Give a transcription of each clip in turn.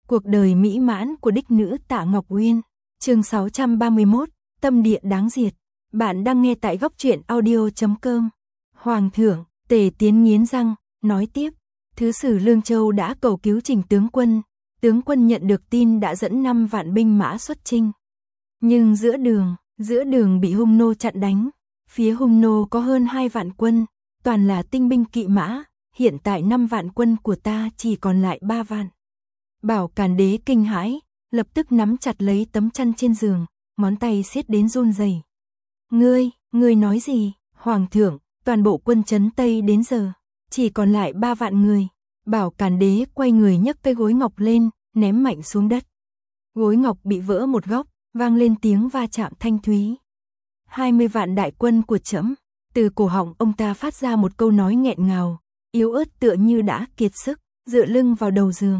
Cuộc đời mỹ mãn của đích nữ Tạ Ngọc Uyên. Chương 631, Tâm địa đáng diệt. Bạn đang nghe tại góc truyện audio.com. Hoàng thượng, Tề Tiến nghiến răng, nói tiếp. Thứ sử Lương Châu đã cầu cứu Trình tướng quân nhận được tin đã dẫn 5 vạn binh mã xuất chinh. Nhưng giữa đường bị Hung nô chặn đánh. Phía Hung nô có hơn 2 vạn quân, toàn là tinh binh kỵ mã, hiện tại 5 vạn quân của ta chỉ còn lại 3 vạn. Bảo Càn Đế kinh hãi, lập tức nắm chặt lấy tấm chăn trên giường, ngón tay siết đến run rẩy. Ngươi nói gì? Hoàng thượng, toàn bộ quân trấn Tây đến giờ chỉ còn lại 3 vạn người. Bảo Càn Đế quay người nhấc cây gối ngọc lên, ném mạnh xuống đất. Gối ngọc bị vỡ một góc, vang lên tiếng va chạm thanh thúy. 20 vạn đại quân của trẫm. Từ cổ họng ông ta phát ra một câu nói nghẹn ngào, yếu ớt tựa như đã kiệt sức, dựa lưng vào đầu giường.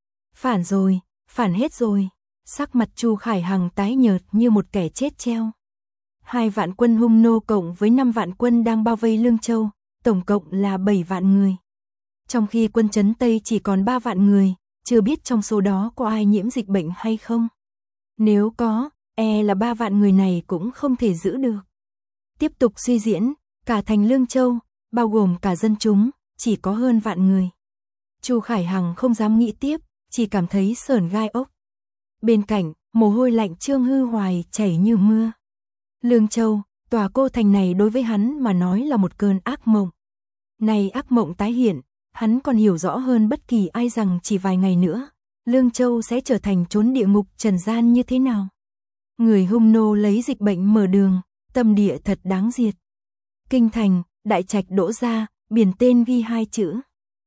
Phản hết rồi. Sắc mặt Chu Khải Hằng tái nhợt như một kẻ chết treo. 2 vạn quân Hung nô cộng với 5 vạn quân đang bao vây Lương Châu, tổng cộng là 7 vạn người. Trong khi quân trấn Tây chỉ còn 3 vạn người, chưa biết trong số đó có ai nhiễm dịch bệnh hay không. Nếu có, là 3 vạn người này cũng không thể giữ được. Tiếp tục suy diễn, cả thành Lương Châu, bao gồm cả dân chúng, chỉ có hơn vạn người. Chu Khải Hằng không dám nghĩ tiếp, chỉ cảm thấy sởn gai ốc. Bên cạnh, mồ hôi lạnh Trương Hư Hoài chảy như mưa. Lương Châu, tòa cô thành này đối với hắn mà nói là một cơn ác mộng. Này ác mộng tái hiện, hắn còn hiểu rõ hơn bất kỳ ai rằng chỉ vài ngày nữa, Lương Châu sẽ trở thành chốn địa ngục trần gian như thế nào. Người Hung nô lấy dịch bệnh mở đường, tâm địa thật đáng diệt. Kinh thành, đại trạch Đỗ gia, biển tên ghi 2 chữ.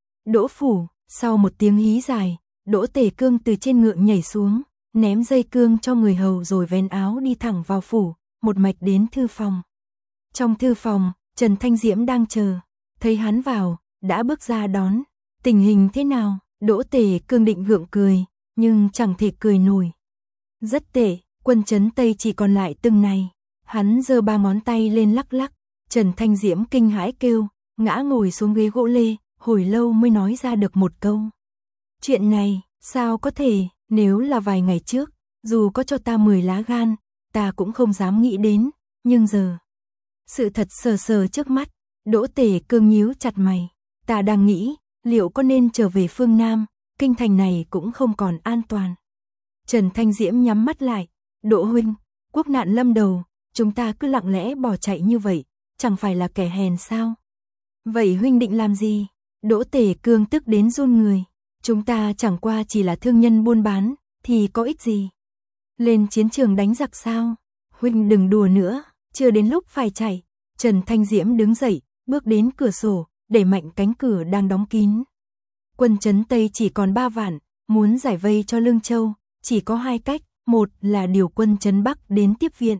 Đỗ phủ. Sau một tiếng hí dài, Đỗ Tể Cương từ trên ngựa nhảy xuống, ném dây cương cho người hầu rồi vén áo đi thẳng vào phủ, một mạch đến thư phòng. Trong thư phòng, Trần Thanh Diễm đang chờ, thấy hắn vào, đã bước ra đón. Tình hình thế nào? Đỗ Tể Cương định gượng cười, nhưng chẳng thể cười nổi. Rất tệ, quân trấn Tây chỉ còn lại từng này. Hắn giơ 3 ngón tay lên lắc lắc. Trần Thanh Diễm kinh hãi kêu, ngã ngồi xuống ghế gỗ lê, hồi lâu mới nói ra được một câu. Chuyện này, sao có thể, nếu là vài ngày trước, dù có cho ta 10 lá gan, ta cũng không dám nghĩ đến, nhưng giờ. Sự thật sờ sờ trước mắt, Đỗ Tể Cương nhíu chặt mày. Ta đang nghĩ, liệu có nên trở về phương Nam, kinh thành này cũng không còn an toàn. Trần Thanh Diễm nhắm mắt lại, Đỗ huynh, quốc nạn lâm đầu, chúng ta cứ lặng lẽ bỏ chạy như vậy, chẳng phải là kẻ hèn sao? Vậy huynh định làm gì? Đỗ Tể Cương tức đến run người. Chúng ta chẳng qua chỉ là thương nhân buôn bán, thì có ích gì? Lên chiến trường đánh giặc sao? Huynh đừng đùa nữa, chưa đến lúc phải chạy. Trần Thanh Diễm đứng dậy, bước đến cửa sổ, đẩy mạnh cánh cửa đang đóng kín. Quân trấn Tây chỉ còn 3 vạn, muốn giải vây cho Lương Châu, chỉ có 2 cách. Một là điều quân trấn Bắc đến tiếp viện.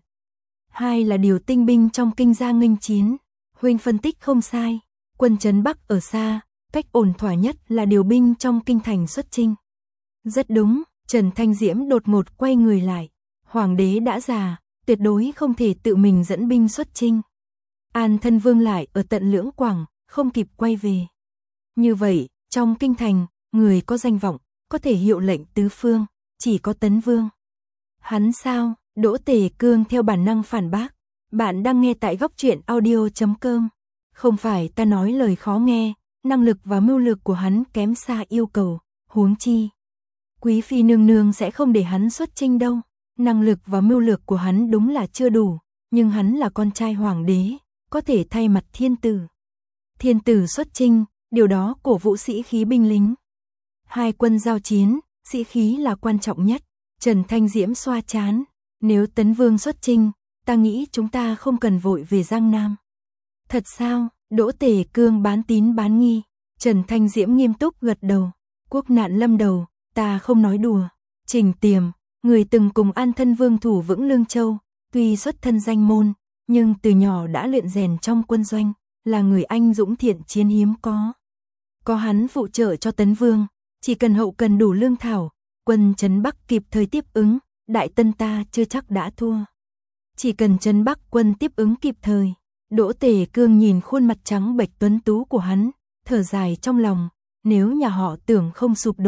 2 là điều tinh binh trong kinh ra nghênh chiến. Huynh phân tích không sai. Quân trấn Bắc ở xa, cách ổn thỏa nhất là điều binh trong kinh thành xuất chinh. Rất đúng, Trần Thanh Diễm đột ngột quay người lại. Hoàng đế đã già, tuyệt đối không thể tự mình dẫn binh xuất chinh. An Thân Vương lại ở tận Lưỡng Quảng, không kịp quay về. Như vậy, trong kinh thành, người có danh vọng, có thể hiệu lệnh tứ phương, chỉ có Tấn Vương. Hắn sao? Đỗ Tể Cương theo bản năng phản bác. Bạn đang nghe tại góc truyện audio.com. Không phải ta nói lời khó nghe, năng lực và mưu lược của hắn kém xa yêu cầu, huống chi. Quý phi nương nương sẽ không để hắn xuất chinh đâu. Năng lực và mưu lược của hắn đúng là chưa đủ, nhưng hắn là con trai hoàng đế, có thể thay mặt thiên tử. Thiên tử xuất chinh, điều đó cổ vũ sĩ khí binh lính. 2 quân giao chiến, sĩ khí là quan trọng nhất. Trần Thanh Diễm xoa trán. Nếu Tấn Vương xuất chinh, ta nghĩ chúng ta không cần vội về Giang Nam. Thật sao? Đỗ Tể Cương bán tín bán nghi. Trần Thanh Diễm nghiêm túc gật đầu. Quốc nạn lâm đầu, ta không nói đùa. Trình Tiềm, người từng cùng An Thân Vương thủ vững Lương Châu, tuy xuất thân danh môn, nhưng từ nhỏ đã luyện rèn trong quân doanh, là người anh dũng thiện chiến hiếm có. Có hắn phụ trợ cho Tấn Vương, chỉ cần hậu cần đủ lương thảo, quân trấn Bắc kịp thời tiếp ứng, Đại Tân ta chưa chắc đã thua. Chỉ cần trấn Bắc quân tiếp ứng kịp thời. Đỗ Tể Cương nhìn khuôn mặt trắng bệch tuấn tú của hắn, thở dài trong lòng, nếu nhà họ Tưởng không sụp đổ,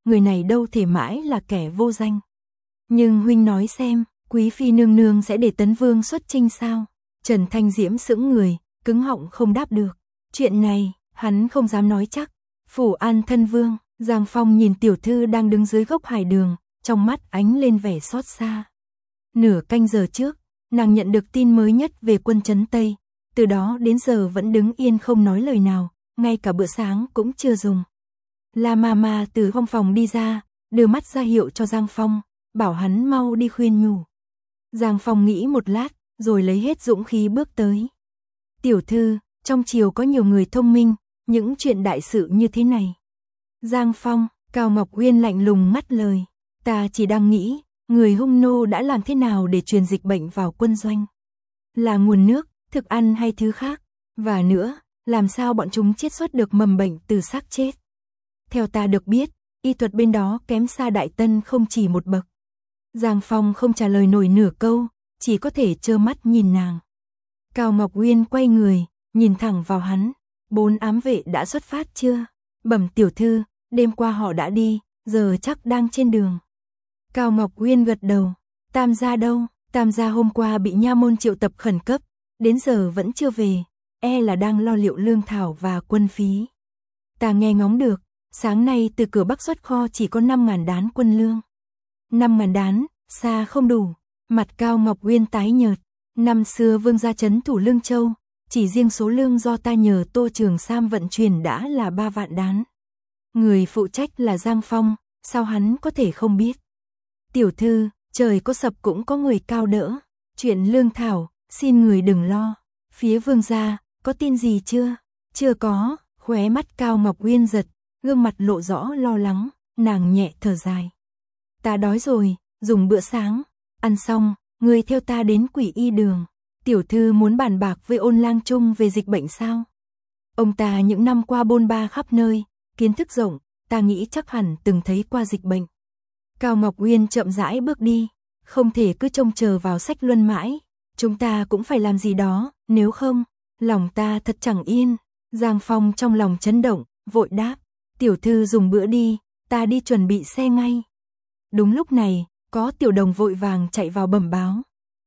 người này đâu thể mãi là kẻ vô danh. Nhưng huynh nói xem, quý phi nương nương sẽ để Tấn Vương xuất chinh sao? Trần Thanh Diễm sững người, cứng họng không đáp được. Chuyện này, hắn không dám nói chắc. Phủ An thân vương, Giang Phong nhìn tiểu thư đang đứng dưới gốc hải đường, trong mắt ánh lên vẻ xót xa. Nửa canh giờ trước, nàng nhận được tin mới nhất về quân trấn Tây, từ đó đến giờ vẫn đứng yên không nói lời nào, ngay cả bữa sáng cũng chưa dùng. La Mama từ trong phòng đi ra, đưa mắt ra hiệu cho Giang Phong, bảo hắn mau đi khuyên nhủ. Giang Phong nghĩ một lát, rồi lấy hết dũng khí bước tới. Tiểu thư, trong triều có nhiều người thông minh, những chuyện đại sự như thế này. Giang Phong, Cao Ngọc Uyên lạnh lùng ngắt lời. Ta chỉ đang nghĩ, người hung nô đã làm thế nào để truyền dịch bệnh vào quân doanh? Là nguồn nước, thức ăn hay thứ khác? Và nữa, làm sao bọn chúng chiết xuất được mầm bệnh từ xác chết? Theo ta được biết, y thuật bên đó kém xa Đại Tân không chỉ một bậc. Giang Phong không trả lời nổi nửa câu, chỉ có thể trơ mắt nhìn nàng. Cao Ngọc Uyên quay người, nhìn thẳng vào hắn. 4 ám vệ đã xuất phát chưa? Bẩm tiểu thư, đêm qua họ đã đi, giờ chắc đang trên đường. Cao Ngọc Uyên gật đầu. Tam gia đâu? Tam gia hôm qua bị nha môn triệu tập khẩn cấp, đến giờ vẫn chưa về, là đang lo liệu lương thảo và quân phí. Ta nghe ngóng được, sáng nay từ cửa Bắc xuất kho chỉ có 5.000 đán quân lương. 5.000 đán, xa không đủ. Mặt Cao Ngọc Uyên tái nhợt. Năm xưa vương gia trấn thủ Lương Châu, chỉ riêng số lương do ta nhờ Tô Trường Sam vận chuyển đã là 3 vạn đán. Người phụ trách là Giang Phong, sao hắn có thể không biết? Tiểu thư, trời có sập cũng có người cao đỡ. Chuyện lương thảo, xin người đừng lo. Phía vương gia, có tin gì chưa? Chưa có. Khóe mắt Cao Ngọc Uyên giật, gương mặt lộ rõ lo lắng, nàng nhẹ thở dài. Ta đói rồi, dùng bữa sáng. Ăn xong, người theo ta đến Quỷ Y đường. Tiểu thư muốn bàn bạc với Ôn Lang Trung về dịch bệnh sao? Ông ta những năm qua bôn ba khắp nơi, kiến thức rộng, ta nghĩ chắc hẳn từng thấy qua dịch bệnh. Cao Ngọc Uyên chậm rãi bước đi, không thể cứ trông chờ vào Sách Luân mãi, chúng ta cũng phải làm gì đó, nếu không, lòng ta thật chẳng yên. Giang Phong trong lòng chấn động, vội đáp, tiểu thư dùng bữa đi, ta đi chuẩn bị xe ngay. Đúng lúc này, có tiểu đồng vội vàng chạy vào bẩm báo.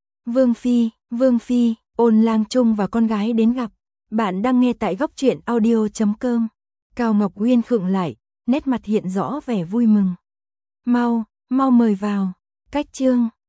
Vương Phi, Ôn Lang Trung và con gái đến gặp. Bạn đang nghe tại góc truyện audio.com. Cao Ngọc Uyên khựng lại, nét mặt hiện rõ vẻ vui mừng. Mau mời vào. Cách chương